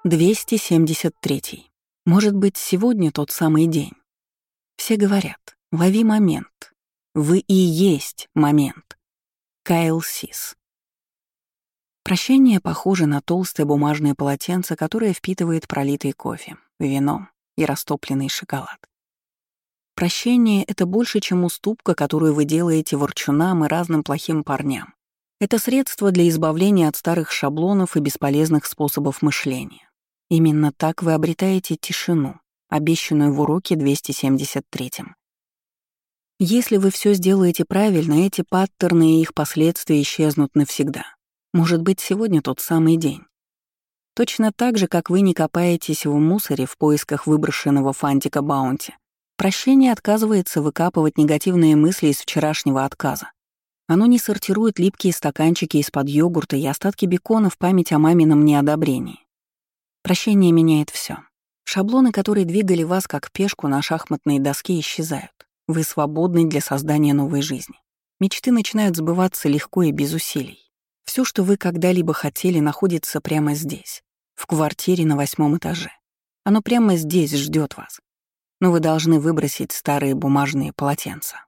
273. Может быть, сегодня тот самый день. Все говорят, лови момент. Вы и есть момент. Кайл Сис. Прощение похоже на толстое бумажное полотенце, которое впитывает пролитый кофе, вино и растопленный шоколад. Прощение — это больше, чем уступка, которую вы делаете ворчунам и разным плохим парням. Это средство для избавления от старых шаблонов и бесполезных способов мышления. Именно так вы обретаете тишину, обещанную в уроке 273. Если вы все сделаете правильно, эти паттерны и их последствия исчезнут навсегда. Может быть, сегодня тот самый день. Точно так же, как вы не копаетесь в мусоре в поисках выброшенного фантика Баунти, прощение отказывается выкапывать негативные мысли из вчерашнего отказа. Оно не сортирует липкие стаканчики из-под йогурта и остатки бекона в память о мамином неодобрении. Прощение меняет все. Шаблоны, которые двигали вас как пешку на шахматной доске, исчезают. Вы свободны для создания новой жизни. Мечты начинают сбываться легко и без усилий. Все, что вы когда-либо хотели, находится прямо здесь, в квартире на 8-м этаже. Оно прямо здесь ждет вас. Но вы должны выбросить старые бумажные полотенца.